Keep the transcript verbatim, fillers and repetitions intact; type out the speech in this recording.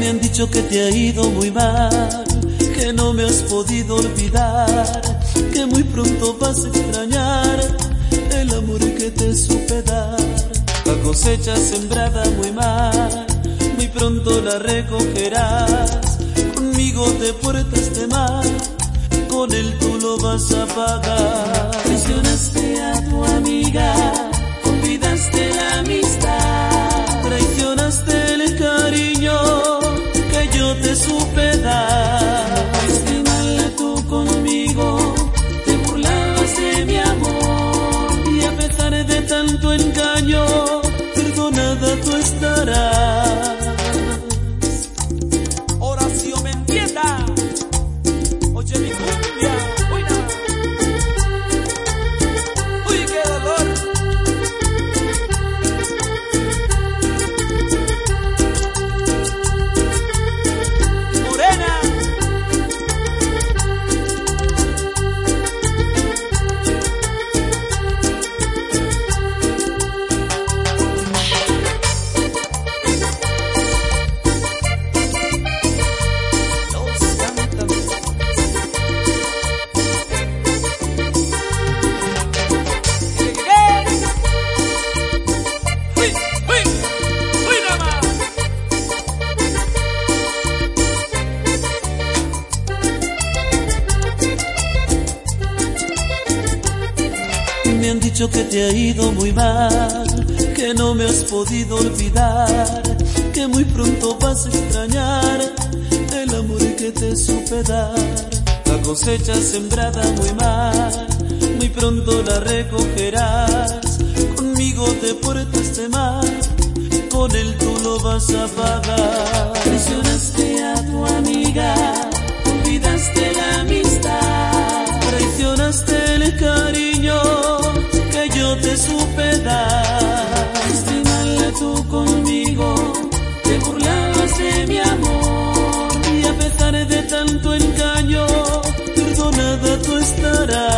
han dicho que te ha ido muy mal, que no me has podido olvidar, que muy pronto vas a extrañar el amor que te supe dar. La cosecha sembrada muy mal, muy pronto la recogerás. Conmigo te portaste mal, con él tú lo vas a pagar. Traicionaste a tu amiga, olvidaste la amistad, traicionaste el cariño que yo te supe dar. Fuiste mala tú conmigo, te burlabas de mi amor, y a pesar de tanto engaño, perdonada tú estarás. Horacio Mendieta, oye mi cumbia, uy no, uy qué dolor. Morena, me han dicho que te ha ido muy mal, que no me has podido olvidar, que muy pronto vas a extrañar el amor que te supe dar. La cosecha sembrada muy mal, muy pronto la recogerás. Conmigo te portaste mal, con él tú lo vas a pagar. Traicionaste a tu amiga, olvidaste la amistad, traicionaste el cariño que yo te supe dar. Fuiste mala tú conmigo, te burlabas de mi amor, y a pesar de tanto engaño, perdonada tú estarás.